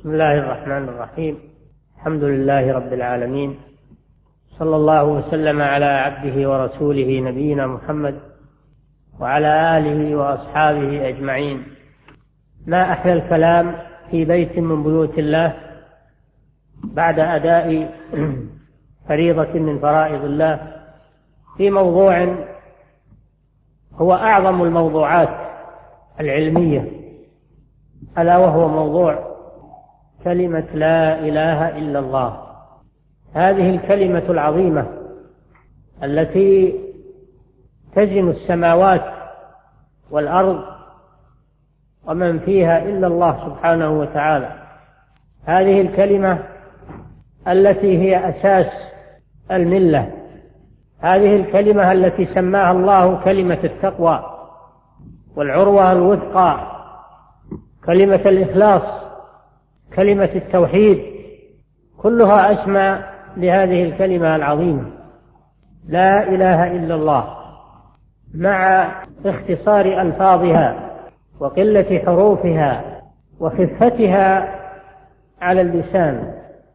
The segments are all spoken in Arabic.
بسم الله الرحمن الرحيم. الحمد لله رب العالمين، صلى الله وسلم على عبده ورسوله نبينا محمد وعلى آله وأصحابه أجمعين. ما أحلى الكلام في بيت من بيوت الله بعد أداء فريضة من فرائض الله في موضوع هو أعظم الموضوعات العلمية، ألا وهو موضوع كلمة لا إله إلا الله. هذه الكلمة العظيمة التي تزن السماوات والأرض ومن فيها إلا الله سبحانه وتعالى. هذه الكلمة التي هي أساس الملة، هذه الكلمة التي سماها الله كلمة التقوى والعروة الوثقى، كلمة الإخلاص، كلمة التوحيد، كلها أسمى لهذه الكلمة العظيمة لا إله إلا الله، مع اختصار ألفاظها وقلة حروفها وخفتها على اللسان،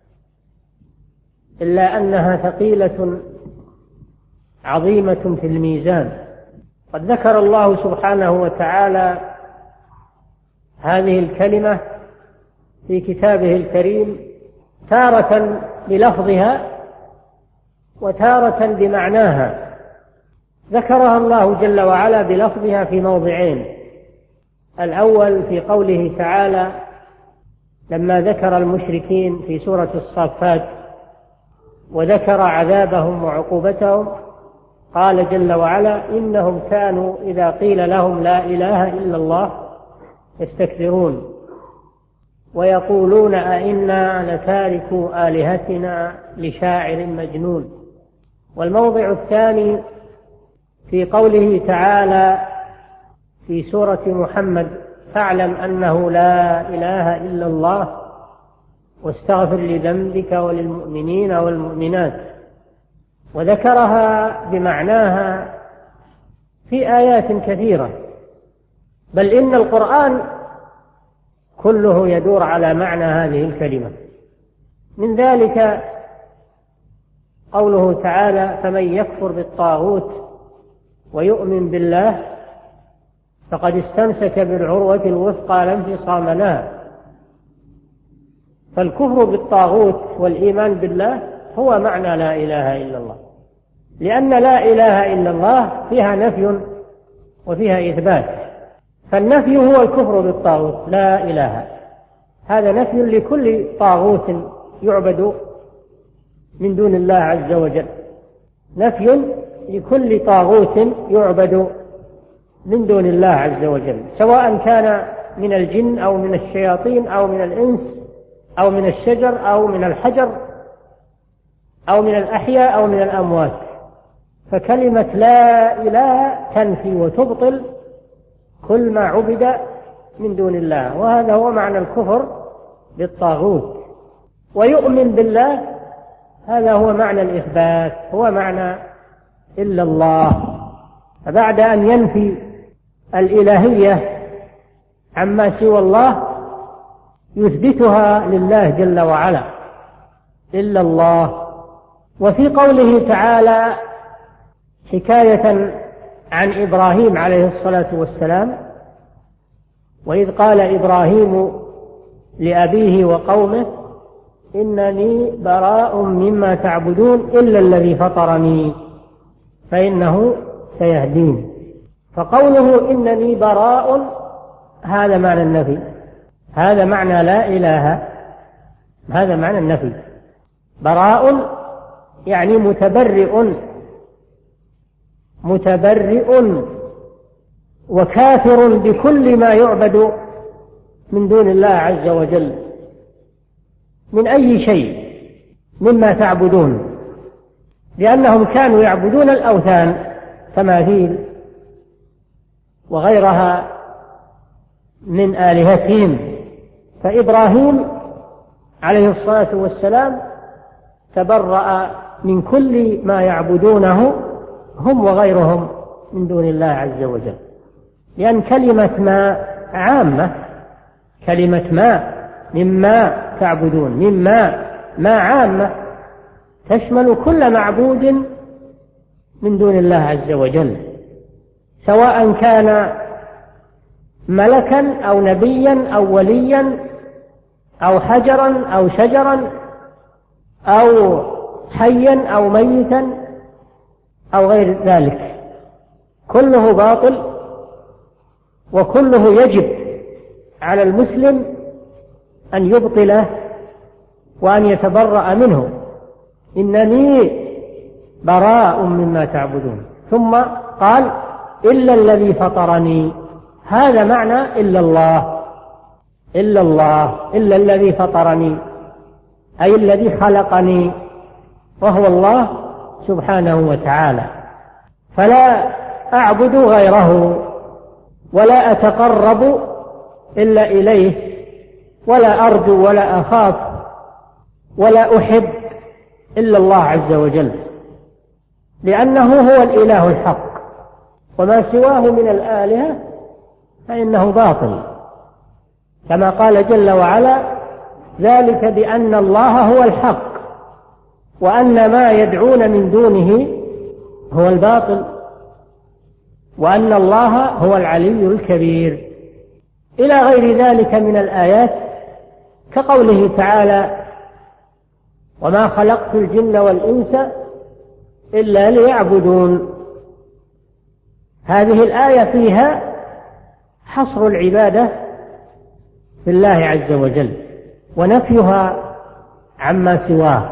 إلا أنها ثقيلة عظيمة في الميزان. قد ذكر الله سبحانه وتعالى هذه الكلمة في كتابه الكريم تارة بلفظها وتارة بمعناها. ذكرها الله جل وعلا بلفظها في موضعين: الأول في قوله تعالى لما ذكر المشركين في سورة الصافات وذكر عذابهم وعقوبتهم، قال جل وعلا إنهم كانوا إذا قيل لهم لا إله إلا الله يستكبرون ويقولون أئنا لتاركوا آلهتنا لشاعر مجنون. والموضع الثاني في قوله تعالى في سورة محمد فاعلم أنه لا إله إلا الله واستغفر لذنبك وللمؤمنين والمؤمنات، وذكرها بمعناها في آيات كثيرة، بل إن القرآن كله يدور على معنى هذه الكلمة. من ذلك قوله تعالى فمن يكفر بالطاغوت ويؤمن بالله فقد استمسك بالعروة الوثقى لا انفصام لها. فالكفر بالطاغوت والإيمان بالله هو معنى لا إله إلا الله، لأن لا إله إلا الله فيها نفي وفيها إثبات. فالنفي هو الكفر بالطاغوت، لا إله، هذا نفي لكل طاغوت يعبد من دون الله عز وجل، نفي لكل طاغوت يعبد من دون الله عز وجل، سواء كان من الجن أو من الشياطين أو من الإنس أو من الشجر أو من الحجر أو من الأحياء أو من الأموات. فكلمة لا إله تنفي وتبطل كل ما عبد من دون الله، وهذا هو معنى الكفر بالطاغوت. ويؤمن بالله هذا هو معنى الإثبات، هو معنى إلا الله. فبعد أن ينفي الإلهية عما سوى الله يثبتها لله جل وعلا إلا الله. وفي قوله تعالى حكاية عن إبراهيم عليه الصلاة والسلام وإذ قال إبراهيم لأبيه وقومه إنني براء مما تعبدون إلا الذي فطرني فإنه سيهدين. فقوله إنني براء هذا معنى النفي، هذا معنى لا إله، هذا معنى النفي. براء يعني متبرئ وكافر بكل ما يعبد من دون الله عز وجل من أي شيء مما تعبدون، لأنهم كانوا يعبدون الأوثان تماثيل وغيرها من آلهتهم. فإبراهيم عليه الصلاة والسلام تبرأ من كل ما يعبدونه هم وغيرهم من دون الله عز وجل، لأن كلمة ما عامة، كلمة ما مما تعبدون. مما ما عامة تشمل كل معبود من دون الله عز وجل، سواء كان ملكا أو نبيا أو وليا أو حجرا أو شجرا أو حيا أو ميتا أو غير ذلك، كله باطل، وكله يجب على المسلم أن يبطله وأن يتبرأ منه. إنني براء مما تعبدون. ثم قال إلا الذي فطرني. هذا معنى إلا الله، إلا الله، إلا الذي فطرني، أي الذي خلقني، وهو الله سبحانه وتعالى. فلا أعبد غيره ولا أتقرب إلا إليه، ولا أرجو ولا أخاف ولا أحب إلا الله عز وجل، لأنه هو الإله الحق، وما سواه من الآلهة فإنه باطل، كما قال جل وعلا: ذلك بأن الله هو الحق وأن ما يدعون من دونه هو الباطل وأن الله هو العلي الكبير، إلى غير ذلك من الآيات، كقوله تعالى: وما خلقت الجن والإنس إلا ليعبدون. هذه الآية فيها حصر العبادة في الله عز وجل ونفيها عما سواه،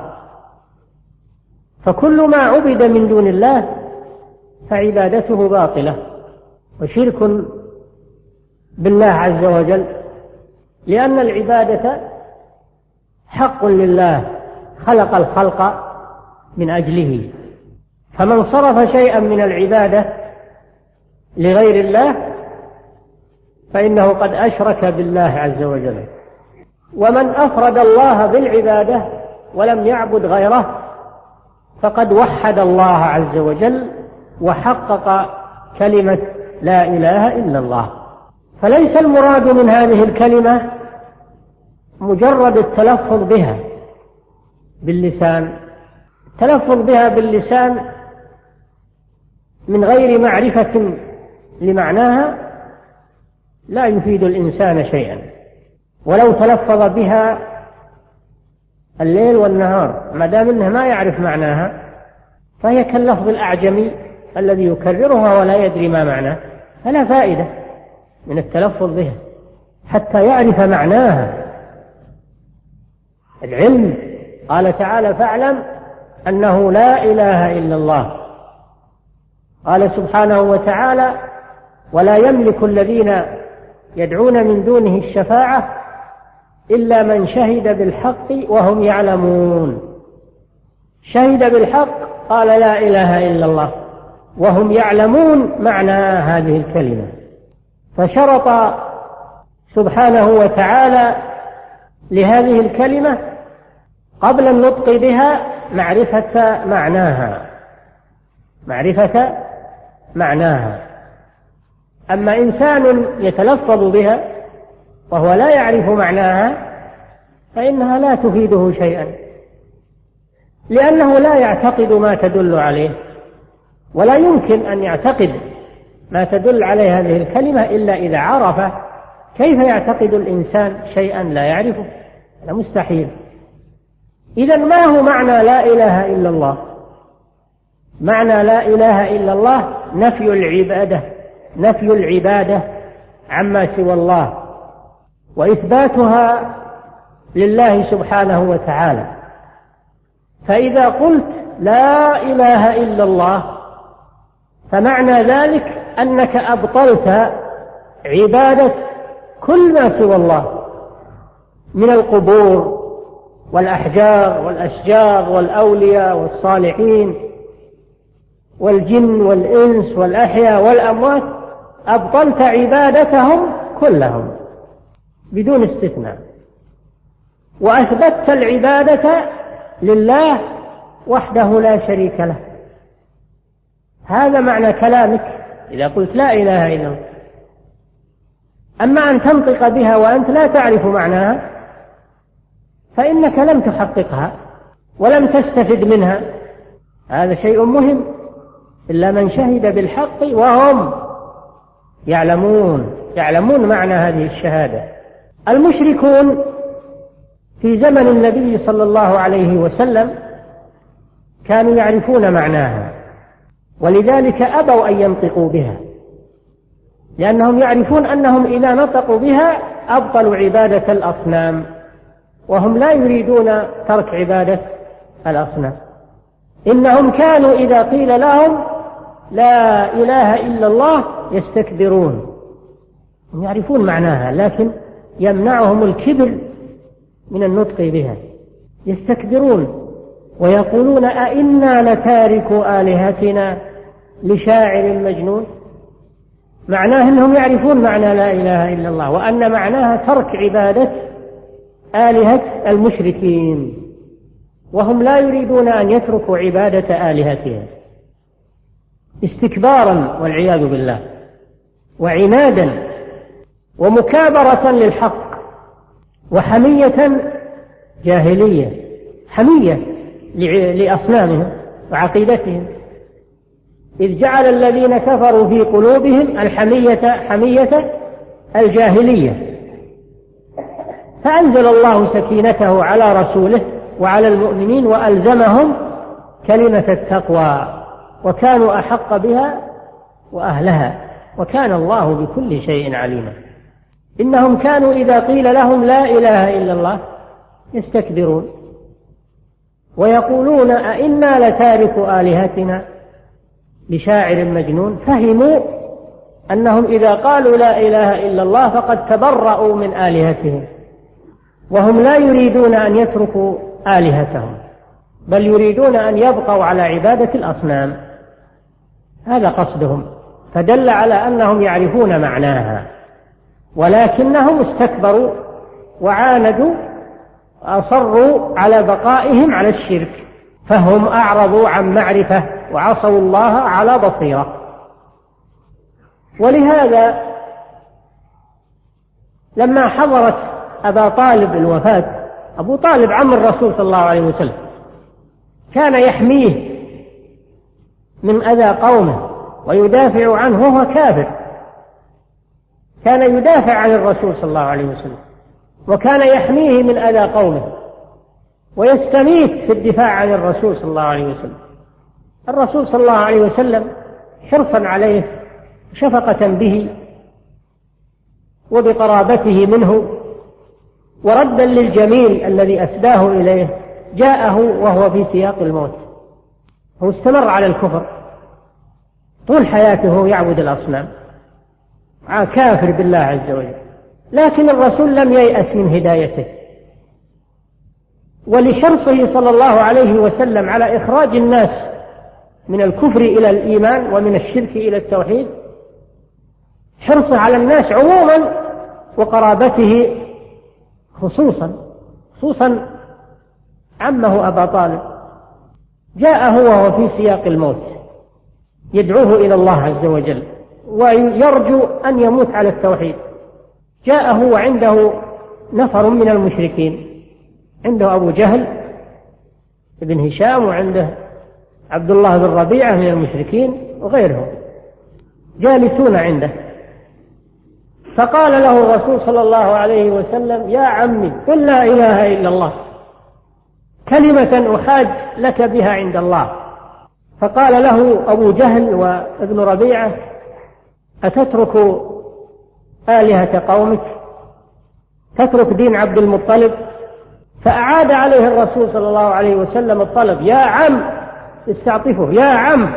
فكل ما عبد من دون الله فعبادته باطلة وشرك بالله عز وجل، لأن العبادة حق لله خلق الخلق من أجله، فمن صرف شيئا من العبادة لغير الله فإنه قد أشرك بالله عز وجل. ومن أفرد الله بالعبادة ولم يعبد غيره فقد وحد الله عز وجل وحقق كلمة لا إله إلا الله. فليس المراد من هذه الكلمة مجرد التلفظ بها باللسان. التلفظ بها باللسان من غير معرفة لمعناها لا يفيد الإنسان شيئا، ولو تلفظ بها الليل والنهار ما دام أنه ما يعرف معناها فهي كاللفظ الأعجمي الذي يكررها ولا يدري ما معناه، فلا فائدة من التلفظ بها حتى يعرف معناها. العلم، قال تعالى: فاعلم أنه لا إله إلا الله. قال سبحانه وتعالى: ولا يملك الذين يدعون من دونه الشفاعة إلا من شهد بالحق وهم يعلمون. شهد بالحق، قال لا إله إلا الله، وهم يعلمون معنى هذه الكلمة. فشرط سبحانه وتعالى لهذه الكلمة قبل النطق بها معرفة معناها. أما إنسان يتلفظ بها وهو لا يعرف معناها فإنها لا تفيده شيئا، لأنه لا يعتقد ما تدل عليه، ولا يمكن أن يعتقد ما تدل عليه هذه الكلمة إلا إذا عرف. كيف يعتقد الإنسان شيئا لا يعرفه؟ هذا مستحيل. إذن ما هو معنى لا إله إلا الله؟ معنى لا إله إلا الله نفي العبادة عما سوى الله وإثباتها لله سبحانه وتعالى. فإذا قلت لا إله إلا الله فمعنى ذلك أنك أبطلت عبادة كل ما سوى الله من القبور والأحجار والأشجار والأولياء والصالحين والجن والإنس والأحياء والأموات، أبطلت عبادتهم كلهم بدون استثناء، وأثبتت العبادة لله وحده لا شريك له. هذا معنى كلامك إذا قلت لا إله إلا الله. أما أن تنطق بها وأنت لا تعرف معناها فإنك لم تحققها ولم تستفد منها. هذا شيء مهم، إلا من شهد بالحق وهم يعلمون معنى هذه الشهادة. المشركون في زمن النبي صلى الله عليه وسلم كانوا يعرفون معناها، ولذلك أبوا أن ينطقوا بها، لأنهم يعرفون أنهم إذا نطقوا بها أبطلوا عبادة الأصنام، وهم لا يريدون ترك عبادة الأصنام. إنهم كانوا إذا قيل لهم لا إله إلا الله يستكبرون، هم يعرفون معناها لكن يمنعهم الكبر من النطق بها، يستكبرون ويقولون أئنا لتاركوا آلهتنا لشاعر مجنون. معناه أنهم يعرفون معنى لا إله إلا الله، وأن معناها ترك عبادة آلهة المشركين، وهم لا يريدون أن يتركوا عبادة آلهتهم استكبارا والعياذ بالله، وعنادا ومكابرة للحق، وحمية جاهلية، حمية لأصنامهم وعقيدتهم، إذ جعل الذين كفروا في قلوبهم حمية الجاهلية. فأنزل الله سكينته على رسوله وعلى المؤمنين وألزمهم كلمة التقوى، وكانوا أحق بها وأهلها، وكان الله بكل شيء عليما. إنهم كانوا إذا قيل لهم لا إله إلا الله يستكبرون ويقولون أئنا لتاركوا آلهتنا لشاعر مجنون. فهموا أنهم إذا قالوا لا إله إلا الله فقد تبرأوا من آلهتهم، وهم لا يريدون أن يتركوا آلهتهم، بل يريدون أن يبقوا على عبادة الأصنام، هذا قصدهم. فدل على أنهم يعرفون معناها، ولكنهم استكبروا وعاندوا وأصروا على بقائهم على الشرك، فهم أعرضوا عن معرفة وعصوا الله على بصيرة. ولهذا لما حضرت أبا طالب الوفاة، أبو طالب عم الرسول صلى الله عليه وسلم، كان يحميه من أذى قومه ويدافع عنه وهو كافر، كان يدافع عن الرسول صلى الله عليه وسلم، وكان يحميه من أذى قومه ويستميت في الدفاع عن الرسول صلى الله عليه وسلم. الرسول صلى الله عليه وسلم حرصا عليه شفقة به وبقرابته منه وردا للجميل الذي أسداه إليه، جاءه وهو في سياق الموت. هو استمر على الكفر طول حياته يعبد الأصنام، كافر بالله عز وجل، لكن الرسول لم ييأس من هدايته. ولحرصه صلى الله عليه وسلم على إخراج الناس من الكفر إلى الإيمان ومن الشرك إلى التوحيد، حرصه على الناس عموما وقرابته خصوصا عمه أبا طالب، جاءه وهو في سياق الموت يدعوه إلى الله عز وجل ويرجو أن يموت على التوحيد. جاءه وعنده نفر من المشركين، عنده أبو جهل بن هشام، وعنده عبد الله بن ربيعة من المشركين وغيرهم جالسون عنده. فقال له الرسول صلى الله عليه وسلم: يا عمي قل لا إله إلا الله كلمة أحاج لك بها عند الله. فقال له أبو جهل وابن ربيعة: أتترك آلهة قومك، تترك دين عبد المطلب؟ فأعاد عليه الرسول صلى الله عليه وسلم الطلب: يا عم، استعطفه، يا عم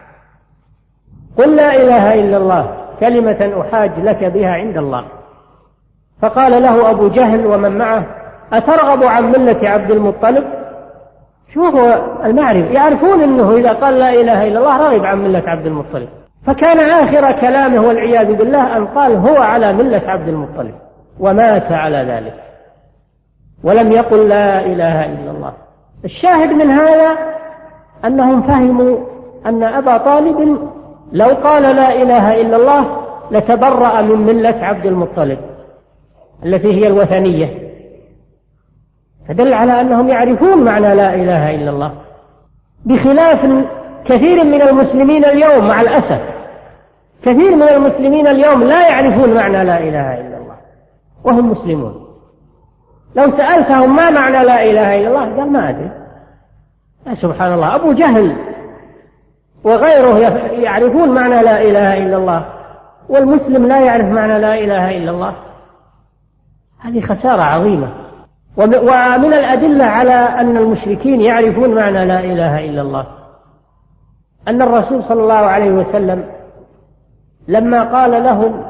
قل لا إله إلا الله كلمة أحاج لك بها عند الله. فقال له أبو جهل ومن معه: أترغب عن ملة عبد المطلب؟ شوفوا المعرفة، يعرفون أنه إذا قال لا إله إلا الله رغب عن ملة عبد المطلب. فكان آخر كلامه والعياذ بالله أن قال: هو على ملة عبد المطلب، ومات على ذلك ولم يقل لا إله إلا الله. الشاهد من هذا أنهم فهموا أن أبا طالب لو قال لا إله إلا الله لتبرأ من ملة عبد المطلب التي هي الوثنية، فدل على أنهم يعرفون معنى لا إله إلا الله، بخلاف كثير من المسلمين اليوم. مع الأسف كثير من المسلمين اليوم لا يعرفون معنى لا إله إلا الله وهم مسلمون. لو سألتهم ما معنى لا إله إلا الله قال ما أدري. سبحان الله، أبو جهل وغيره يعرفون معنى لا إله إلا الله والمسلم لا يعرف معنى لا إله إلا الله. هذه خسارة عظيمة. ومن الأدلة على أن المشركين يعرفون معنى لا إله إلا الله أن الرسول صلى الله عليه وسلم لما قال لهم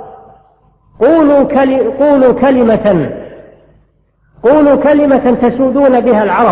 قولوا كلمة تسودون بها العرب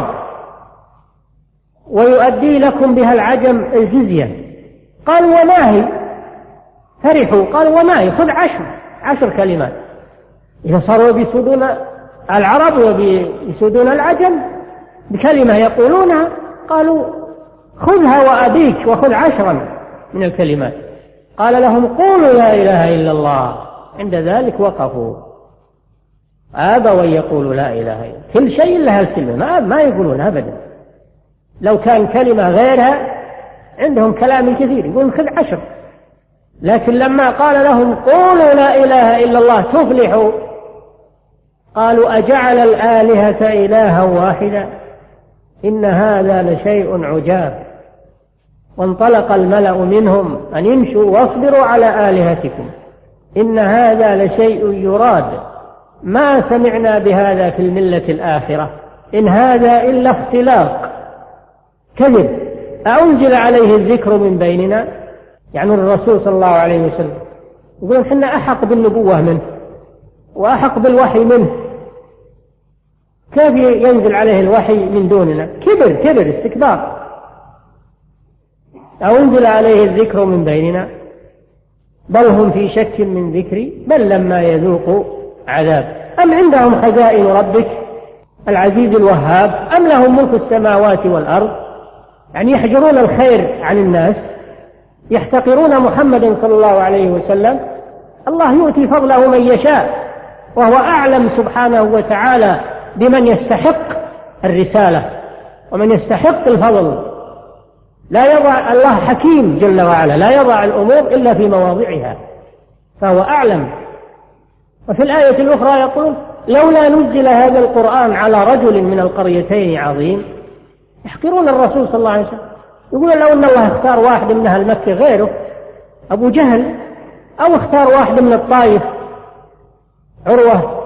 ويؤدي لكم بها العجم الجزية، قالوا وما هي؟ فرحوا قالوا وما هي؟ خذ 10 كلمات. إذا صاروا بيسودون العرب وبيسودون العجم بكلمة يقولونها، قالوا خذها وأبيك وخذ 10 من الكلمات. قال لهم قولوا لا إله إلا الله. عند ذلك وقفوا، أبوا أن يقولوا لا إله إلا الله. كل شيء لها السلمة، ما يقولون أبدا. لو كان كلمة غيرها عندهم كلام كثير يقولون خذ 10، لكن لما قال لهم قولوا لا إله إلا الله تفلحوا قالوا أجعل الآلهة إلها واحدا إن هذا لشيء عجاب. وانطلق الملأ منهم أن يمشوا واصبروا على آلهتكم إن هذا لشيء يراد ما سمعنا بهذا في الملة الآخرة إن هذا إلا اختلاق كذب أنزل عليه الذكر من بيننا. يعني الرسول صلى الله عليه وسلم يقولون حنا أحق بالنبوة منه وأحق بالوحي منه، كيف ينزل عليه الوحي من دوننا؟ كبر استكبار. أو أنزل عليه الذكر من بيننا بل هم في شك من ذكري بل لما يذوقوا عذاب. أم عندهم خزائن ربك العزيز الوهاب أم لهم ملك السماوات والأرض؟ يعني يحجرون الخير عن الناس، يحتقرون محمدا صلى الله عليه وسلم. الله يؤتي فضله من يشاء وهو أعلم سبحانه وتعالى بمن يستحق الرسالة ومن يستحق الفضل. لا يضع الله حكيم جل وعلا، لا يضع الأمور إلا في مواضعها، فهو أعلم. وفي الآية الأخرى يقول لولا نزل هذا القرآن على رجل من القريتين عظيم. يحقرون الرسول صلى الله عليه وسلم، يقول لو أن الله اختار واحد من أهل مكة غيره أبو جهل، أو اختار واحد من الطائف عروة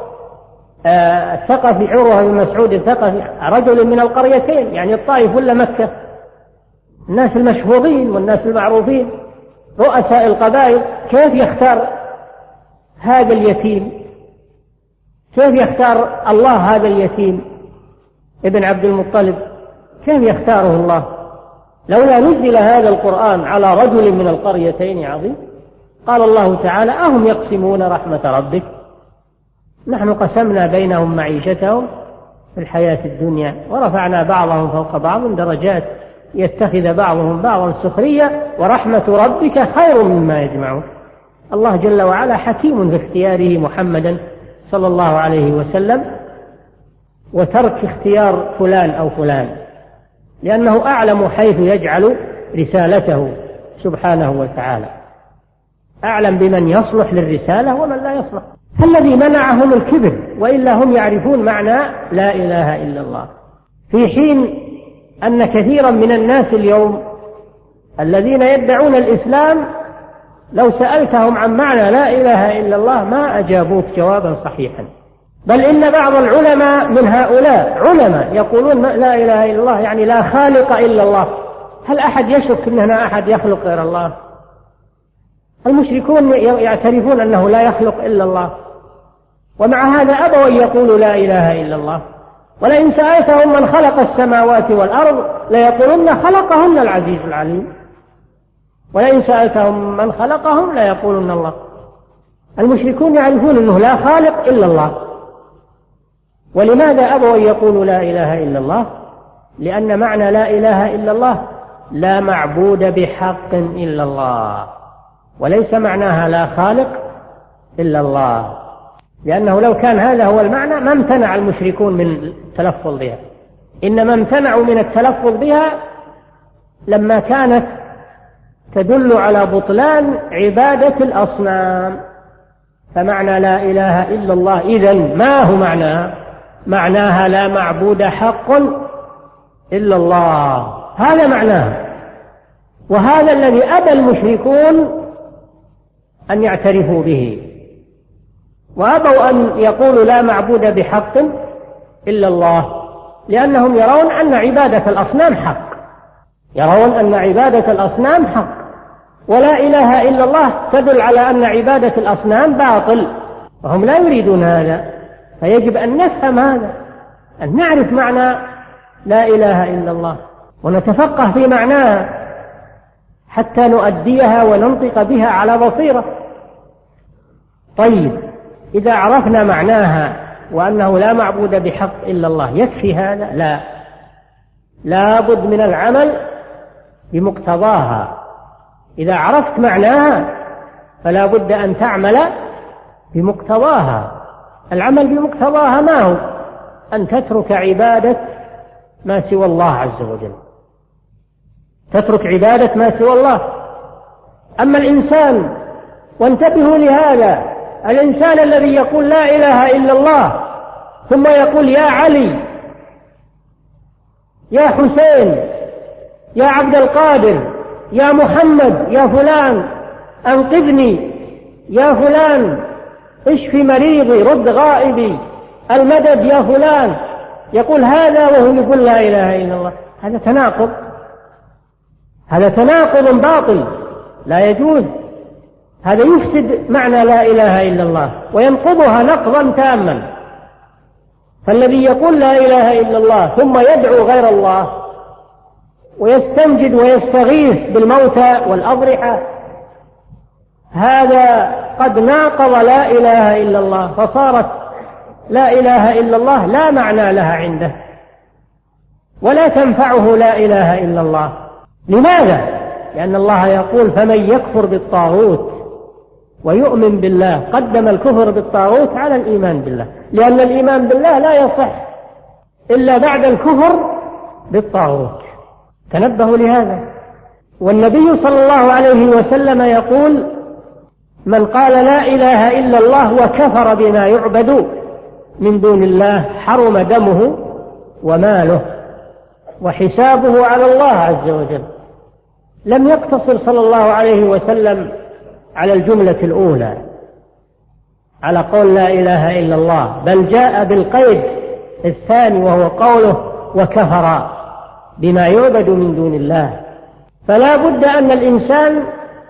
الثقفي، عروة بن مسعود الثقفي، رجل من القريتين يعني الطائف ولا مكة، الناس المشهورين والناس المعروفين رؤساء القبائل، كيف يختار هذا اليتيم؟ كيف يختار الله هذا اليتيم ابن عبد المطلب؟ كيف يختاره الله؟ لولا نزل هذا القرآن على رجل من القريتين عظيم. قال الله تعالى أهم يقسمون رحمة ربك نحن قسمنا بينهم معيشتهم في الحياة الدنيا ورفعنا بعضهم فوق بعض درجات يتخذ بعضهم بعضا سخرية ورحمة ربك خير مما يجمعون. الله جل وعلا حكيم في اختياره محمدا صلى الله عليه وسلم وترك اختيار فلان أو فلان، لأنه أعلم حيث يجعل رسالته سبحانه وتعالى، أعلم بمن يصلح للرسالة ومن لا يصلح. الذي منعهم الكبر، وإلا هم يعرفون معنى لا إله إلا الله، في حين أن كثيرا من الناس اليوم الذين يدعون الإسلام لو سألتهم عن معنى لا إله إلا الله ما أجابوك جوابا صحيحا. بل إن بعض العلماء من هؤلاء علماء يقولون لا إله إلا الله يعني لا خالق إلا الله. هل أحد يشك أن هنا أحد يخلق غير الله؟ المشركون يعترفون أنه لا يخلق إلا الله، ومع هذا أبوا أن يقولوا لا إله إلا الله. ولئن سألتهم من خلق السماوات والأرض ليقولون خلقهن العزيز العليم، ولئن سألتهم من خلقهم ليقولون الله. المشركون يعرفون أنه لا خالق إلا الله. ولماذا أبوا أن يقولوا لا إله إلا الله؟ لأن معنى لا إله إلا الله لا معبود بحق إلا الله، وليس معناها لا خالق إلا الله. لأنه لو كان هذا هو المعنى ما امتنع المشركون من التلفظ بها، إنما امتنعوا من التلفظ بها لما كانت تدل على بطلان عبادة الأصنام. فمعنى لا إله إلا الله إذن ما هو معناها؟ معناها لا معبود حق إلا الله، هذا معناها. وهذا الذي أبى المشركون أن يعترفوا به، وأبوا أن يقولوا لا معبود بحق إلا الله، لأنهم يرون أن عبادة الأصنام حق، يرون أن عبادة الأصنام حق، ولا إله إلا الله تدل على أن عبادة الأصنام باطل، وهم لا يريدون هذا. فيجب أن نفهم هذا، أن نعرف معنى لا إله إلا الله ونتفقه في معناها حتى نؤديها وننطق بها على بصيرة. طيب، إذا عرفنا معناها وأنه لا معبود بحق إلا الله يكفي هذا؟ لا بد من العمل بمقتضاها. إذا عرفت معناها فلا بد أن تعمل بمقتضاها. العمل بمقتضاها ما هو؟ أن تترك عبادة ما سوى الله عز وجل، تترك عبادة ما سوى الله. أما الإنسان، وانتبهوا لهذا، الإنسان الذي يقول لا إله إلا الله ثم يقول يا علي، يا حسين، يا عبد القادر، يا محمد، يا فلان أنقذني، يا فلان اشفي مريضي، رد غائبي، المدد يا فلان، يقول هذا وهو يقول لا إله إلا الله، هذا تناقض، هذا تناقض باطل لا يجوز. هذا يفسد معنى لا إله إلا الله وينقضها نقضا تاما. فالذي يقول لا إله إلا الله ثم يدعو غير الله ويستنجد ويستغيث بالموتى والأضرحة، هذا قد ناقض لا إله إلا الله، فصارت لا إله إلا الله لا معنى لها عنده ولا تنفعه لا إله إلا الله. لماذا؟ لأن الله يقول فمن يكفر بالطاغوت ويؤمن بالله، قدم الكفر بالطاغوت على الإيمان بالله، لأن الإيمان بالله لا يصح إلا بعد الكفر بالطاغوت. تنبهوا لهذا. والنبي صلى الله عليه وسلم يقول من قال لا إله إلا الله وكفر بما يعبد من دون الله حرم دمه وماله وحسابه على الله عز وجل. لم يقتصر صلى الله عليه وسلم على الجملة الأولى على قول لا إله إلا الله، بل جاء بالقيد الثاني وهو قوله وكفر بما يعبد من دون الله. فلا بد أن الإنسان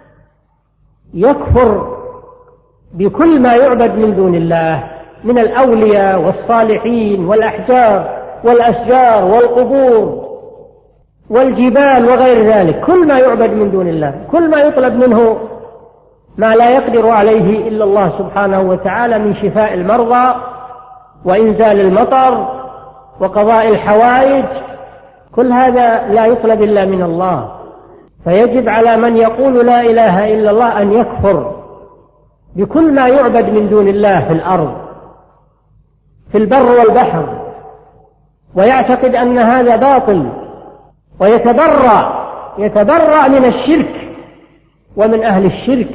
يكفر بكل ما يعبد من دون الله من الأولياء والصالحين والأحجار والأشجار والقبور والجبال وغير ذلك، كل ما يعبد من دون الله، كل ما يطلب منه ما لا يقدر عليه إلا الله سبحانه وتعالى من شفاء المرضى وإنزال المطر وقضاء الحوائج، كل هذا لا يطلب إلا من الله. فيجب على من يقول لا إله إلا الله أن يكفر بكل ما يعبد من دون الله في الأرض في البر والبحر، ويعتقد أن هذا باطل، ويتبرأ من الشرك ومن أهل الشرك.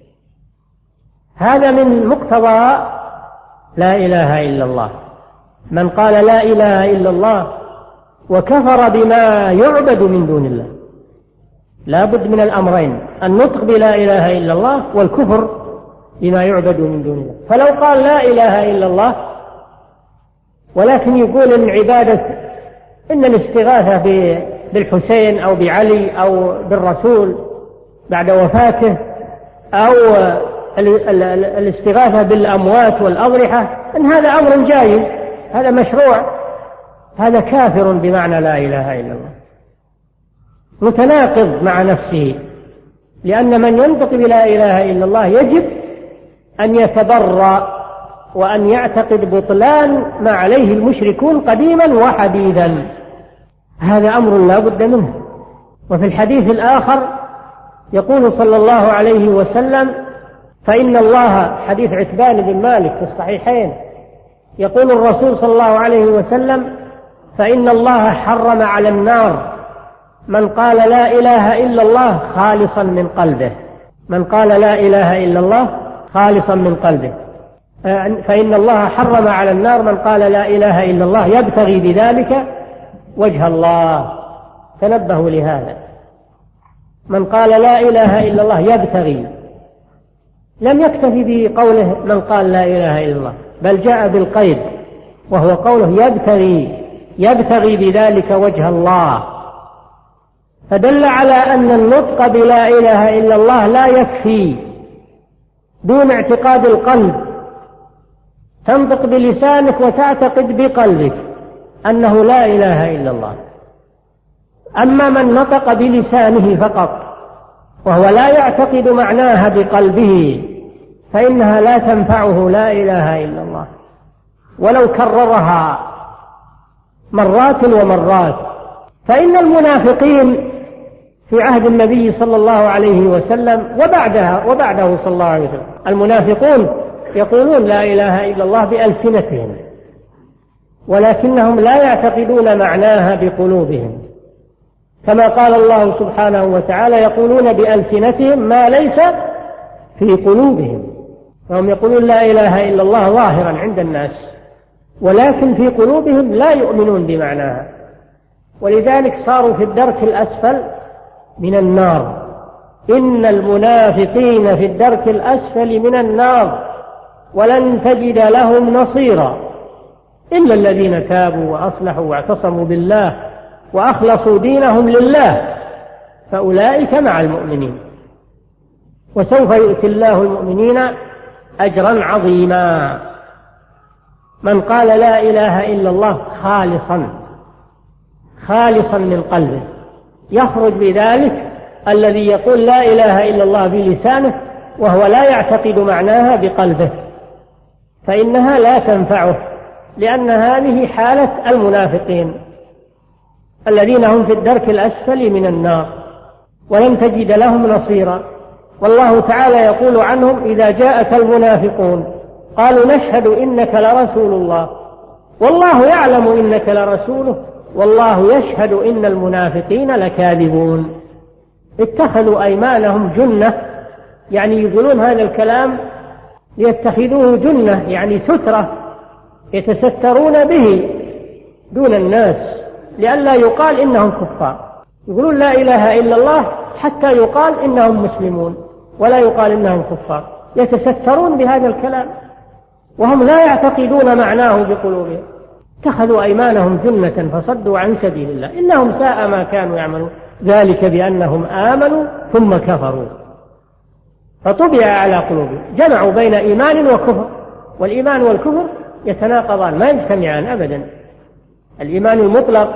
هذا من مقتضى لا إله إلا الله. من قال لا إله إلا الله وكفر بما يعبد من دون الله، لا بد من الأمرين، النطق بلا إله إلا الله والكفر بما يعبد من دون الله. فلو قال لا إله إلا الله ولكن يقول إن عبادة إن الاستغاثة بالحسين أو بعلي أو بالرسول بعد وفاته أو الاستغاثة بالأموات والأضرحة إن هذا أمر جائز، هذا مشروع، هذا كافر بمعنى لا إله إلا الله، متناقض مع نفسه. لأن من ينطق بلا إله إلا الله يجب أن يتبرأ وأن يعتقد بطلان ما عليه المشركون قديما وحديثا، هذا أمر لا بد منه. وفي الحديث الآخر يقول صلى الله عليه وسلم فإن الله، حديث عتبان بن مالك في الصحيحين، يقول الرسول صلى الله عليه وسلم: فإن الله حرم على النار من قال لا إله إلا الله خالصا من قلبه. من قال لا إله إلا الله خالصا من قلبه. فإن الله حرم على النار من قال لا إله إلا الله يبتغي بذلك وجه الله. تنبهوا لهذا، من قال لا إله إلا الله يبتغي، لم يكتفي بقوله من قال لا إله إلا الله، بل جاء بالقيد وهو قوله يبتغي بذلك وجه الله، فدل على أن النطق بلا إله إلا الله لا يكفي دون اعتقاد القلب. تنطق بلسانك وتعتقد بقلبك أنه لا إله إلا الله. أما من نطق بلسانه فقط وهو لا يعتقد معناها بقلبه فإنها لا تنفعه لا إله إلا الله، ولو كررها مرات ومرات. فإن المنافقين في عهد النبي صلى الله عليه وسلم وبعده صلى الله عليه وسلم، المنافقون يقولون لا إله إلا الله بألسنتهم، ولكنهم لا يعتقدون معناها بقلوبهم، كما قال الله سبحانه وتعالى: يقولون بألسنتهم ما ليس في قلوبهم. فهم يقولون لا إله إلا الله ظاهرا عند الناس، ولكن في قلوبهم لا يؤمنون بمعناها، ولذلك صاروا في الدرك الأسفل من النار. إن المنافقين في الدرك الأسفل من النار ولن تجد لهم نصيرا إلا الذين تابوا وأصلحوا واعتصموا بالله وأخلصوا دينهم لله فأولئك مع المؤمنين وسوف يؤتي الله المؤمنين أجرا عظيما. من قال لا إله إلا الله خالصا من قلبه، يخرج بذلك الذي يقول لا إله إلا الله بلسانه وهو لا يعتقد معناها بقلبه، فإنها لا تنفعه، لأن هذه حالة المنافقين الذين هم في الدرك الأسفل من النار ولن تجد لهم نصيرا. والله تعالى يقول عنهم: إذا جاءك المنافقون قالوا نشهد إنك لرسول الله والله يعلم إنك لرسوله والله يشهد إن المنافقين لكاذبون. اتخذوا أيمانهم جنة، يعني يقولون هذا الكلام ليتخذوه جنة، يعني سترة يتسترون به دون الناس لئلا يقال إنهم كفار. يقولون لا إله إلا الله حتى يقال إنهم مسلمون ولا يقال إنهم كفار، يتسترون بهذا الكلام وهم لا يعتقدون معناه بقلوبهم. اتخذوا أيمانهم جنة فصدوا عن سبيل الله إنهم ساء ما كانوا يعملون، ذلك بأنهم آمنوا ثم كفروا فطبع على قلوبهم. جمعوا بين إيمان وكفر، والإيمان والكفر يتناقضان ما يجتمعان أبدا. الإيمان المطلق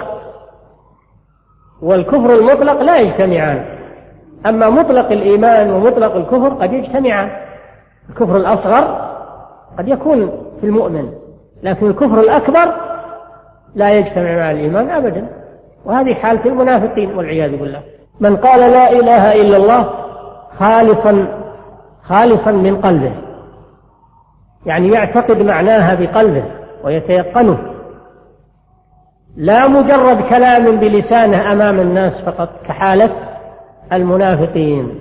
والكفر المطلق لا يجتمعان، أما مطلق الإيمان ومطلق الكفر قد يجتمعان. الكفر الأصغر قد يكون في المؤمن، لكن الكفر الأكبر لا يجتمع مع الإيمان أبدا، وهذه حالة المنافقين والعياذ بالله. من قال لا إله إلا الله خالصا من قلبه، يعني يعتقد معناها بقلبه ويتيقنه، لا مجرد كلام بلسانه أمام الناس فقط كحالة المنافقين.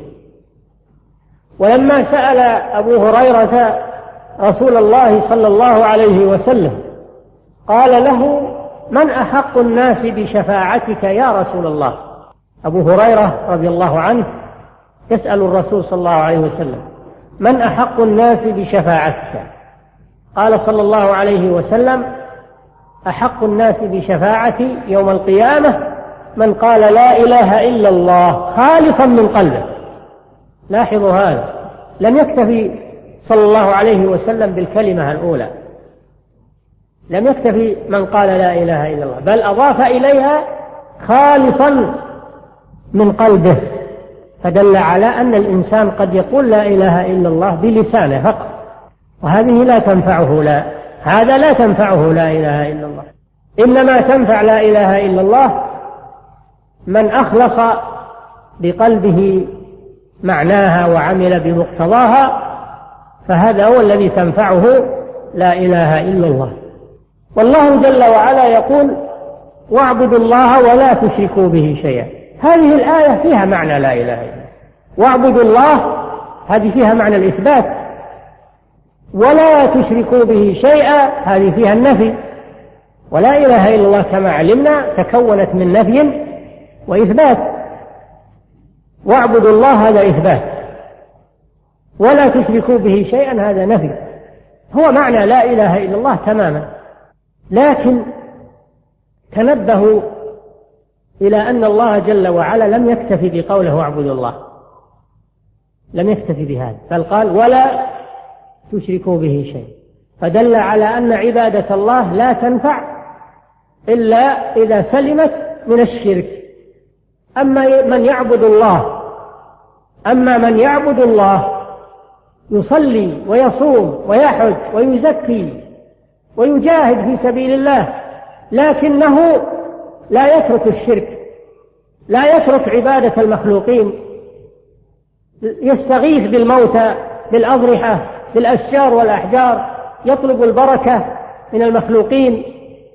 ولما سأل أبو هريرة رسول الله صلى الله عليه وسلم قال له: من أحق الناس بشفاعتك يا رسول الله؟ أبو هريرة رضي الله عنه يسأل الرسول صلى الله عليه وسلم: من أحق الناس بشفاعتك؟ قال صلى الله عليه وسلم: أحق الناس بشفاعتي يوم القيامة من قال لا إله إلا الله خالصا من قلبه. لاحظوا هذا، لم يكتفي صلى الله عليه وسلم بالكلمة الأولى، لم يكتفي من قال لا إله إلا الله، بل أضاف إليها خالصا من قلبه، فدل على أن الإنسان قد يقول لا إله إلا الله بلسانه فقط، وهذه لا تنفعه، هذا لا تنفعه لا إله إلا الله. إنما تنفع لا إله إلا الله من أخلص بقلبه معناها وعمل بمقتضاها فهذا هو الذي تنفعه لا إله إلا الله. والله جل وعلا يقول واعبدوا الله ولا تشركوا به شيئا. هذه الآية فيها معنى لا إله إلا الله. واعبدوا الله هذه فيها معنى الإثبات، ولا تشركوا به شيئا هذه فيها النفي. ولا إله إلا الله كما علمنا تكونت من نفي وإثبات. واعبدوا الله هذا إثبات، ولا تشركوا به شيئا هذا نفي. هو معنى لا إله إلا الله تماما. لكن تنبهوا إلى أن الله جل وعلا لم يكتفي بقوله واعبدوا الله، لم يكتفي بهذا، بل قال ولا تشركوا به شيئا، فدل على أن عبادة الله لا تنفع إلا إذا سلمت من الشرك. أما من يعبد الله يصلي ويصوم ويحج ويزكي ويجاهد في سبيل الله، لكنه لا يترك الشرك، لا يترك عبادة المخلوقين، يستغيث بالموتى بالأضرحة بالأشجار والأحجار، يطلب البركة من المخلوقين،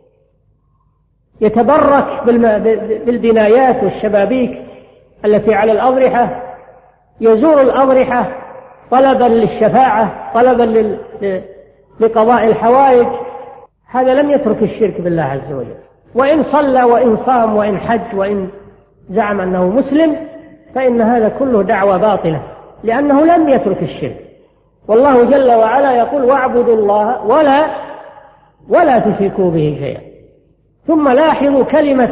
يتبرك بالبنايات والشبابيك التي على الأضرحة، يزور الأضرحة طلبا للشفاعة، طلبا لقضاء الحوائج. هذا لم يترك الشرك بالله عز وجل. وإن صلى وإن صام وإن حج وإن زعم أنه مسلم فإن هذا كله دعوة باطلة، لأنه لم يترك الشرك. والله جل وعلا يقول واعبدوا الله ولا تشركوا به شيئا. ثم لاحظوا كلمة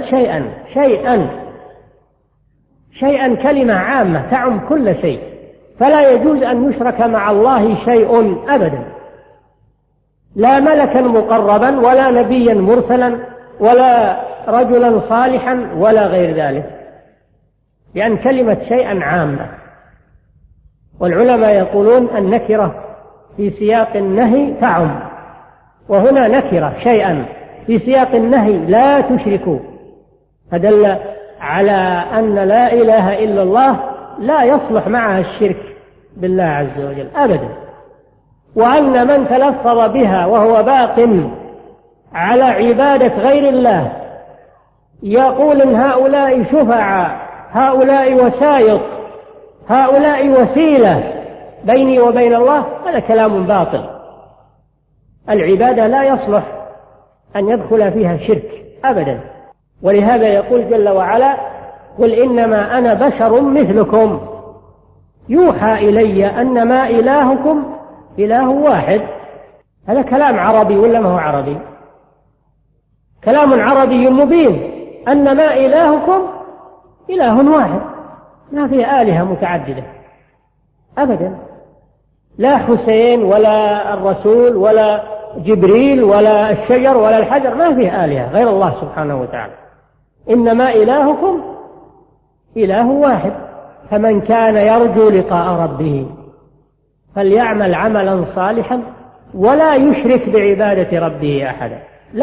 شيئا كلمة عامة تعم كل شيء، فلا يجوز أن يشرك مع الله شيء أبدا، لا ملكا مقربا ولا نبيا مرسلا ولا رجلا صالحا ولا غير ذلك، لأن كلمة شيئا عامة. والعلماء يقولون النكرة في سياق النهي تعم، وهنا نكرة شيئا في سياق النهي لا تشركوا، فدل على أن لا إله إلا الله لا يصلح معها الشرك بالله عز وجل أبدا، وأن من تلفظ بها وهو باق على عبادة غير الله يقول إن هؤلاء شفعاء، هؤلاء وسائط، هؤلاء وسيلة بيني وبين الله، هذا كلام باطل. العبادة لا يصلح أن يدخل فيها شرك أبدا. ولهذا يقول جل وعلا قل إنما أنا بشر مثلكم يوحى إلي أنما إلهكم إله واحد. هذا كلام عربي ولا ما هو عربي؟ كلام عربي مبين، أنما إلهكم إله واحد، ما في آلهة متعددة أبدا، لا حسين ولا الرسول ولا جبريل ولا الشجر ولا الحجر، ما فيه آلهة غير الله سبحانه وتعالى. إنما إلهكم إله واحد، فمن كان يرجو لقاء ربه فليعمل عملا صالحا ولا يشرك بعبادة ربه أحدا.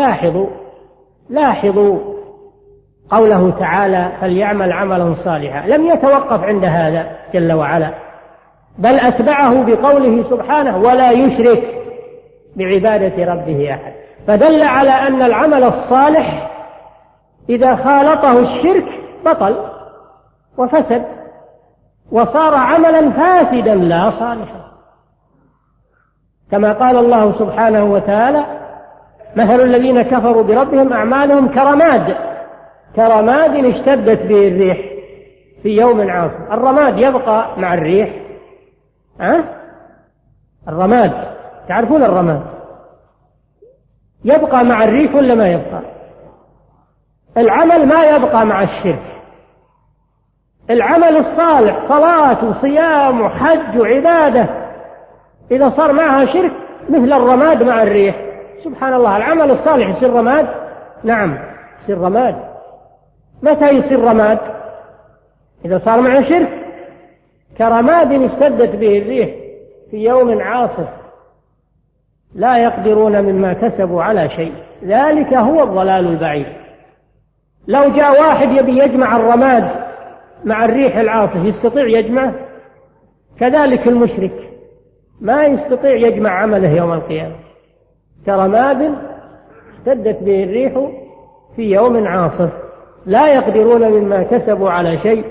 لاحظوا قوله تعالى فليعمل عملا صالحا، لم يتوقف عند هذا جل وعلا، بل أتبعه بقوله سبحانه ولا يشرك بعبادة ربه أحد، فدل على أن العمل الصالح إذا خالطه الشرك بطل وفسد وصار عملا فاسدا لا صالحا، كما قال الله سبحانه وتعالى مثل الذين كفروا بربهم أعمالهم كرماد اشتدت به الريح في يوم عاصف. الرماد يبقى مع الريح؟ الرماد تعرفون الرماد يبقى مع الريح ولا ما يبقى؟ العمل ما يبقى مع الشرك. العمل الصالح صلاة وصيام وحج وعبادة إذا صار معها شرك مثل الرماد مع الريح. سبحان الله، العمل الصالح يصير رماد؟ نعم يصير رماد. متى يصير رماد؟ إذا صار معه شرك. كرماد اشتدت به الريح في يوم عاصف لا يقدرون مما كسبوا على شيء، ذلك هو الضلال البعيد. لو جاء واحد يبي يجمع الرماد مع الريح العاصف يستطيع يجمعه؟ كذلك المشرك ما يستطيع يجمع عمله يوم القيامة، كرماد اشتدت به الريح في يوم عاصف، لا يقدرون مما كسبوا على شيء،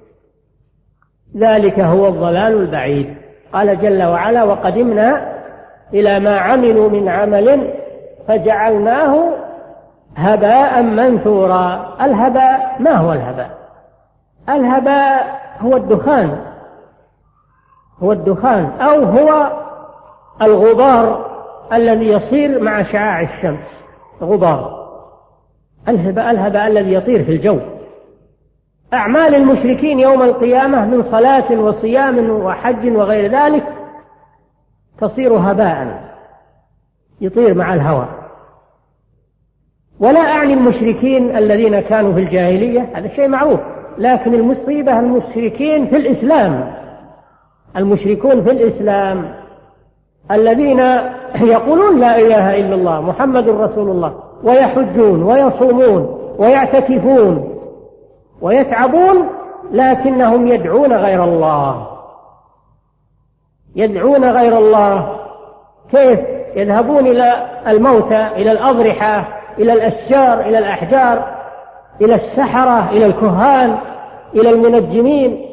ذلك هو الضلال البعيد. قال جل وعلا: وقدمنا إلى ما عملوا من عمل فجعلناه هباء منثورا. الهباء، ما هو الهباء؟ الهباء هو الدخان، هو الدخان، أو هو الغبار الذي يصير مع شعاع الشمس، غبار. الهباء الذي يطير في الجو. أعمال المشركين يوم القيامة من صلاة وصيام وحج وغير ذلك تصير هباء، يطير مع الهواء. ولا أعني المشركين الذين كانوا في الجاهلية، هذا شيء معروف، لكن المصيبة المشركين في الإسلام، المشركون في الإسلام الذين يقولون لا إله إلا الله محمد رسول الله، ويحجون ويصومون ويعتكفون ويتعبون، لكنهم يدعون غير الله، يدعون غير الله. كيف؟ يذهبون إلى الموتى، إلى الأضرحة، إلى الأشجار، إلى الأحجار، إلى السحرة، إلى الكهان، إلى المنجمين،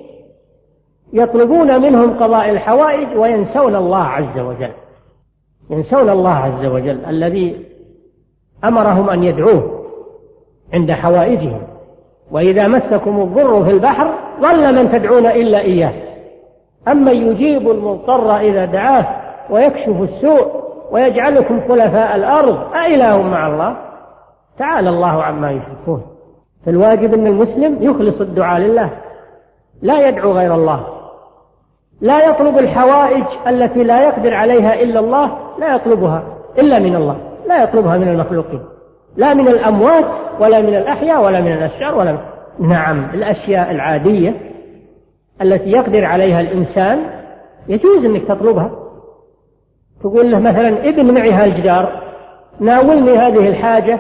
يطلبون منهم قضاء الحوائج وينسون الله عز وجل، ينسون الله عز وجل الذي أمرهم أن يدعوه عند حوائجهم. وإذا مسكم الضر في البحر ضل من تدعون إلا إياه، أما يجيب المضطر إذا دعاه ويكشف السوء ويجعلكم خلفاء الأرض أإله مع الله، تعالى الله عما يشركون. فالواجب أن المسلم يخلص الدعاء لله، لا يدعو غير الله، لا يطلب الحوائج التي لا يقدر عليها إلا الله، لا يطلبها إلا من الله، لا يطلبها من المخلوقين، لا من الأموات ولا من الأحياء ولا من الأشجار ولا من... نعم، الأشياء العادية التي يقدر عليها الإنسان يجوز أنك تطلبها، تقول له مثلا ابن معي هالجدار، ناولني هذه الحاجة،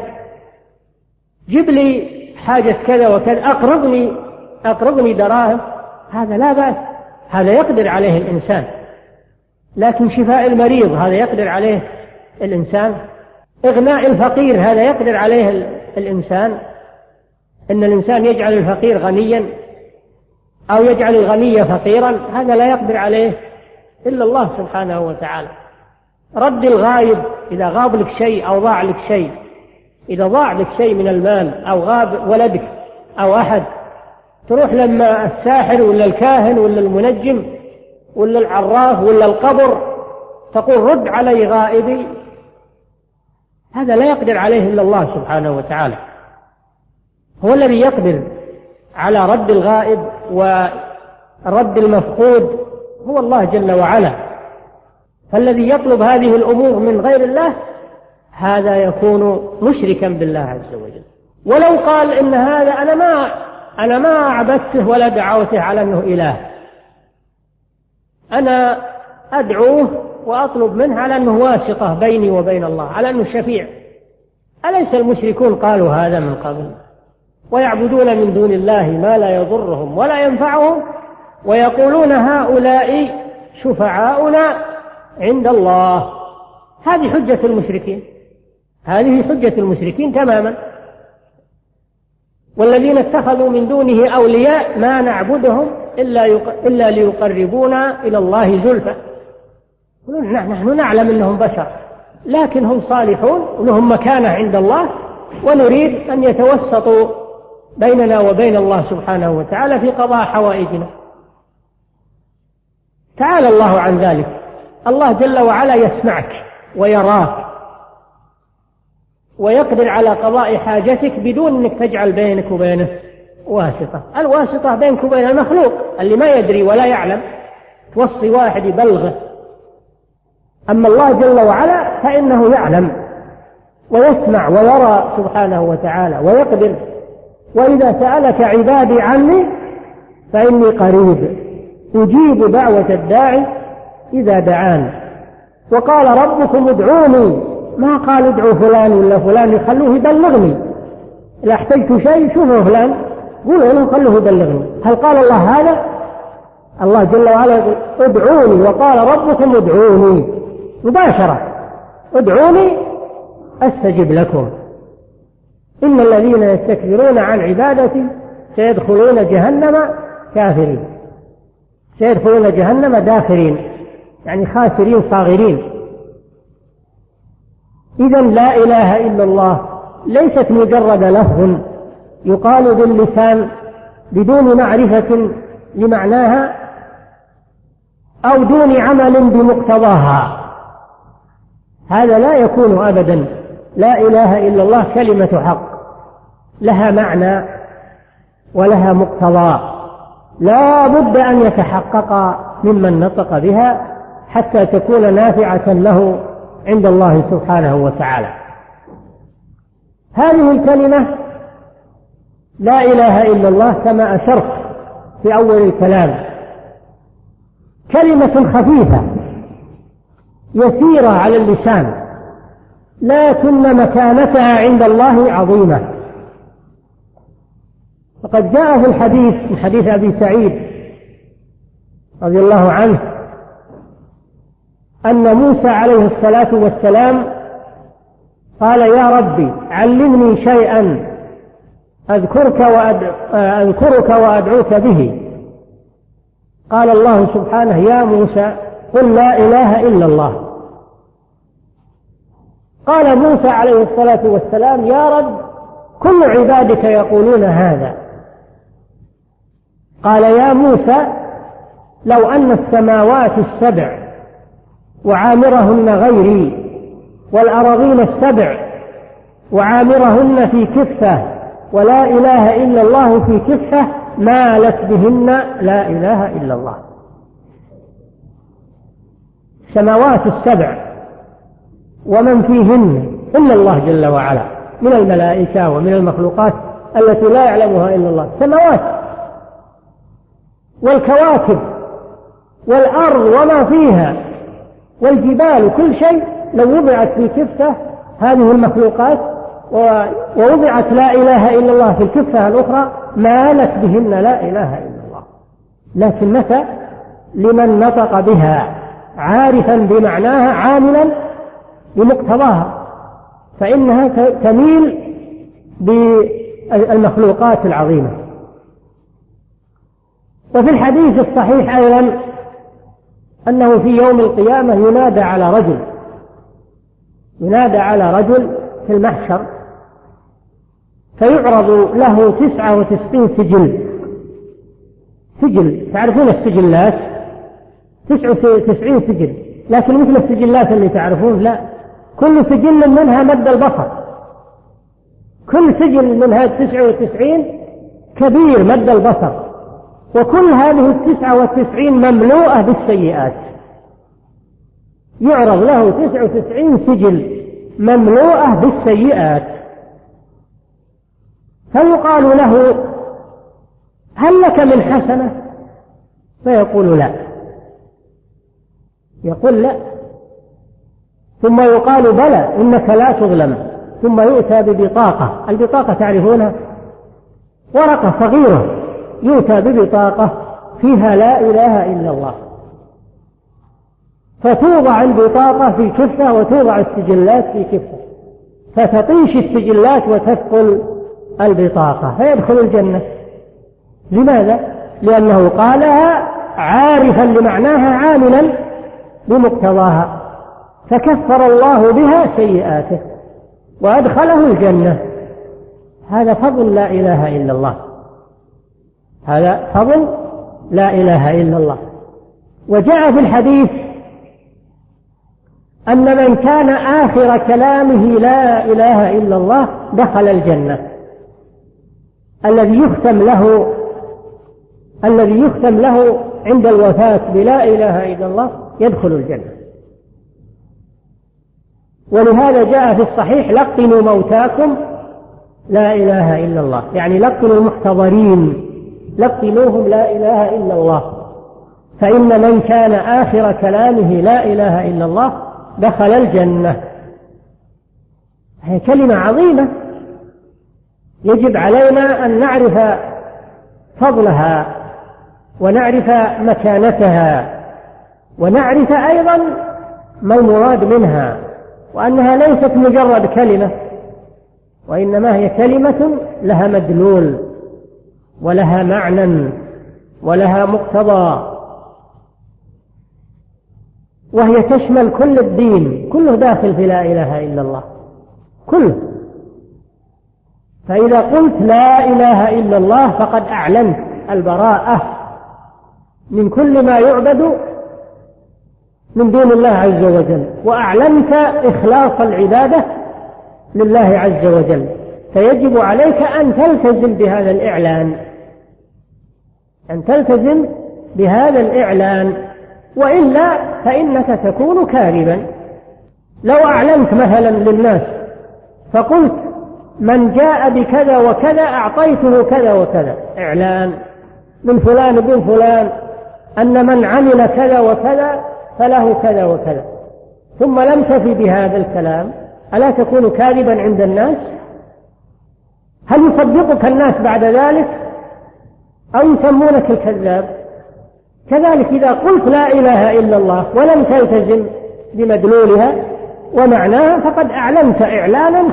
جيب لي حاجة كذا وكذا، أقرضني دراهم، هذا لا بأس، هذا يقدر عليه الإنسان. لكن شفاء المريض هذا يقدر عليه الإنسان؟ إغناء الفقير هذا يقدر عليه الإنسان؟ إن الإنسان يجعل الفقير غنيا أو يجعل الغني فقيرا، هذا لا يقدر عليه إلا الله سبحانه وتعالى. رد الغائب إذا غاب لك شيء أو ضاع لك شيء، إذا ضاع لك شيء من المال أو غاب ولدك أو أحد، تروح لما الساحر ولا الكاهن ولا المنجم ولا العراف ولا القبر تقول رد علي غائبي، هذا لا يقدر عليه إلا الله سبحانه وتعالى. هو الذي يقدر على رد الغائب ورد المفقود، هو الله جل وعلا. فالذي يطلب هذه الأمور من غير الله هذا يكون مشركا بالله عز وجل. ولو قال إن هذا أنا ما عبدته ولا دعوته على أنه إله، أنا أدعوه وأطلب منه على أنه واسطة بيني وبين الله، على أنه شفيع، أليس المشركون قالوا هذا من قبل؟ ويعبدون من دون الله ما لا يضرهم ولا ينفعهم ويقولون هؤلاء شفعاؤنا عند الله. هذه حجة المشركين، هذه حجة المشركين تماما. والذين اتخذوا من دونه أولياء ما نعبدهم إلا ليقربونا إلى الله زلفى. نحن نعلم أنهم بشر لكن هم صالحون ولهم مكانة عند الله، ونريد أن يتوسطوا بيننا وبين الله سبحانه وتعالى في قضاء حوائجنا. تعالى الله عن ذلك. الله جل وعلا يسمعك ويراك ويقدر على قضاء حاجتك بدون أنك تجعل بينك وبينه واسطة. الواسطة بينك وبين المخلوق اللي ما يدري ولا يعلم، توصي واحد يبلغه. أما الله جل وعلا فإنه يعلم ويسمع ويرى سبحانه وتعالى ويقدر. وإذا سألك عبادي عني فإني قريب أجيب دعوة الداعي إذا دعان. وقال ربكم ادعوني، ما قال ادعوا فلان ولا فلان يخلوه يبلغني، إذا احتجت شيء شوفوا فلان قولوا له خلوه يبلغني. هل قال الله هذا؟ الله جل وعلا يقول ادعوني، وقال ربكم ادعوني مباشرة، ادعوني أستجب لكم، إن الذين يستكبرون عن عبادتي سيدخلون جهنم كافرين، سيدخلون جهنم داخرين، يعني خاسرين صاغرين. إذن لا إله إلا الله ليست مجرد لفظ يقال باللسان بدون معرفة لمعناها أو دون عمل بمقتضاها، هذا لا يكون أبدا. لا إله إلا الله كلمة حق لها معنى ولها مقتضى، لا بد أن يتحقق ممن نطق بها حتى تكون نافعة له عند الله سبحانه وتعالى. هذه الكلمة لا إله إلا الله كما أشرت في أول الكلام كلمة خفيفة يسيرة على اللسان، لكن مكانتها عند الله عظيمة. فقد جاء في الحديث من حديث أبي سعيد رضي الله عنه أن موسى عليه الصلاة والسلام قال يا ربي علمني شيئا أذكرك وأدعوك به. قال الله سبحانه يا موسى قل لا إله إلا الله. قال موسى عليه الصلاة والسلام يا رب كل عبادك يقولون هذا. قال يا موسى لو أن السماوات السبع وعامرهن غيري والأراضين السبع وعامرهن في كفة ولا إله إلا الله في كفة مالت بهن لا إله إلا الله. السماوات السبع ومن فيهن إلا الله جل وعلا من الملائكة ومن المخلوقات التي لا يعلمها إلا الله، السماوات والكواكب والأرض وما فيها والجبال وكل شيء لو وضعت في كفة هذه المخلوقات ووضعت لا إله إلا الله في الكفة الأخرى مالت بهن لا إله إلا الله. لكن متى؟ لمن نطق بها عارفا بمعناها عاملا بمقتضاها، فإنها تميل بالمخلوقات العظيمة. وفي الحديث الصحيح أيضا أنه في يوم القيامة ينادى على رجل في المحشر فيعرض له 99 سجل، تعرفون السجلات 99 سجل، لكن مثل السجلات اللي تعرفون لا، كل سجل منها مد البصر، كل سجل من هذه 99 كبير مد البصر، وكل هذه 99 مملوءة بالسيئات. يعرض له 99 سجل مملوءة بالسيئات، فيقال له هل لك من حسنة؟ فيقول لا، يقول لا، ثم يقال بلى إنك لا تظلم، ثم يؤتى ببطاقة، البطاقة تعرفونها ورقة صغيرة، يؤتى ببطاقة فيها لا إله إلا الله، فتوضع البطاقة في كفة وتوضع السجلات في كفة، فتطيش السجلات وتثقل البطاقة فيدخل الجنة. لماذا؟ لأنه قالها عارفا لمعناها عاملا بمقتضاها، فكفر الله بها سيئاته وأدخله الجنة. هذا فضل لا إله إلا الله، هذا فضل لا إله إلا الله. وجاء في الحديث أن من كان آخر كلامه لا إله إلا الله دخل الجنة. الذي يختم له عند الوفاة بلا إله إلا الله يدخل الجنة. ولهذا جاء في الصحيح لقنوا موتاكم لا إله إلا الله، يعني لقنوا المحتضرين لقنوهم لا إله إلا الله، فإن من كان آخر كلامه لا إله إلا الله دخل الجنة. هي كلمة عظيمة يجب علينا أن نعرف فضلها ونعرف مكانتها، ونعرف أيضا ما المراد منها، وأنها ليست مجرد كلمة، وإنما هي كلمة لها مدلول ولها معنى ولها مقتضى، وهي تشمل كل الدين، كله داخل في لا إله إلا الله كله. فإذا قلت لا إله إلا الله فقد أعلنت البراءة من كل ما يعبد من دون الله عز وجل، وأعلنت إخلاص العبادة لله عز وجل، فيجب عليك أن تلتزم بهذا الإعلان، أن تلتزم بهذا الإعلان، وإلا فإنك تكون كاذبا. لو أعلنت مثلا للناس فقلت من جاء بكذا وكذا أعطيته كذا وكذا، إعلان من فلان بن فلان أن من عمل كذا وكذا فله كذا وكذا، ثم لم تفي بهذا الكلام، ألا تكون كاذبا عند الناس؟ هل يصدقك الناس بعد ذلك أو يسمونك الكذاب؟ كذلك إذا قلت لا إله إلا الله ولم تلتزم بمدلولها ومعناها فقد أعلنت إعلانا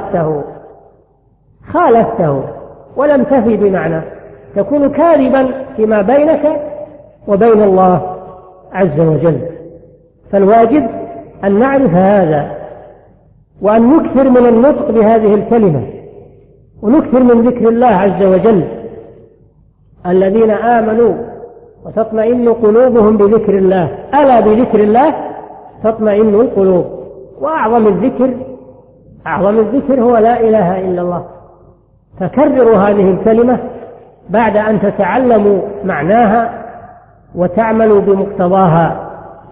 خالفته ولم تفي بمعنى، تكون كاذبا فيما بينك وبين الله عز وجل. فالواجب أن نعرف هذا، وأن نكثر من النطق بهذه الكلمة، ونكثر من ذكر الله عز وجل. الذين آمنوا وتطمئن قلوبهم بذكر الله، ألا بذكر الله تطمئن القلوب. وأعظم الذكر هو لا إله إلا الله. فكرروا هذه الكلمة بعد أن تتعلموا معناها وتعملوا بمقتضاها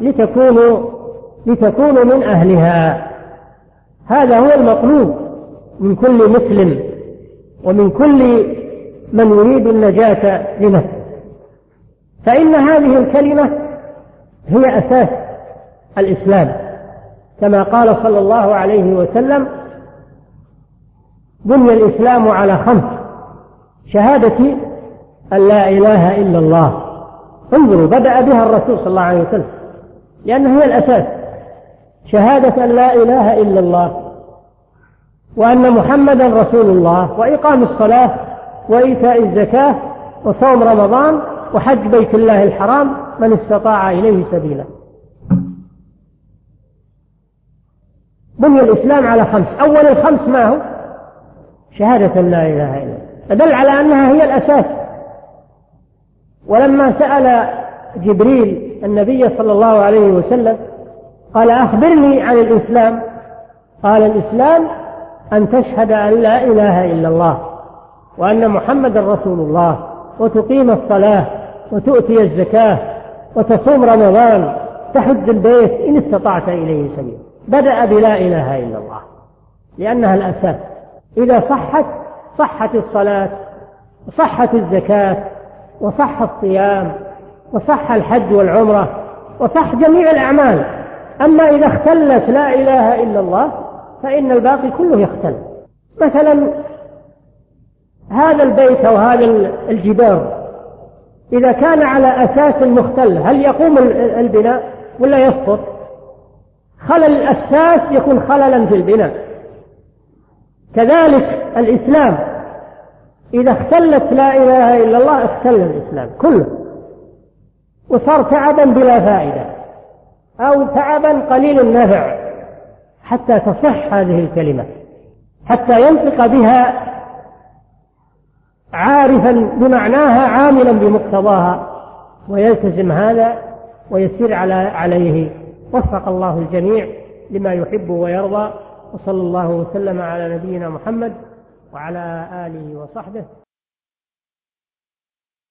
لتكونوا من أهلها. هذا هو المطلوب من كل مسلم ومن كل من يريد النجاة لنفسه. فإن هذه الكلمة هي أساس الإسلام، كما قال صلى الله عليه وسلم: بني الإسلام على 5: شهادة أن لا إله إلا الله. انظروا، بدأ بها الرسول صلى الله عليه وسلم لأنها هي الأساس، شهادة أن لا إله إلا الله وأن محمدا رسول الله، وإقام الصلاة وإيتاء الزكاة وصوم رمضان وحج بيت الله الحرام من استطاع إليه سبيلا. بني الإسلام على 5. أول 5 ما هو؟ شهادة لا إله إلا الله، تدل على أنها هي الأساس. ولما سأل جبريل النبي صلى الله عليه وسلم قال: أخبرني عن الإسلام، قال: الإسلام أن تشهد أن لا إله إلا الله وأن محمد رسول الله، وتقيم الصلاة وتؤتي الزكاة وتصوم رمضان، تحج البيت إن استطعت إليه سبيلا. بدأ بلا إله إلا الله لأنها الأساس. إذا صحت الصلاة وصحت الزكاة وصح الصيام وصح الحج والعمرة وصح جميع الأعمال. أما إذا اختلت لا إله إلا الله فإن الباقي كله يختل. مثلا هذا البيت أو هذا الجدار إذا كان على أساس مختل هل يقوم البناء ولا يسقط؟ خلل الأساس يكون خللا في البناء. كذلك الإسلام إذا اختلت لا إله إلا الله اختل الإسلام كله، وصار تعبا بلا فائدة أو تعبا قليل النفع حتى تصح هذه الكلمة، حتى ينطق بها عارفا بمعناها عاملا بمقتضاها ويلتزم هذا ويسير عليه. وفق الله الجميع لما يحب ويرضى، وصلى الله وسلم على نبينا محمد وعلى آله وصحبه.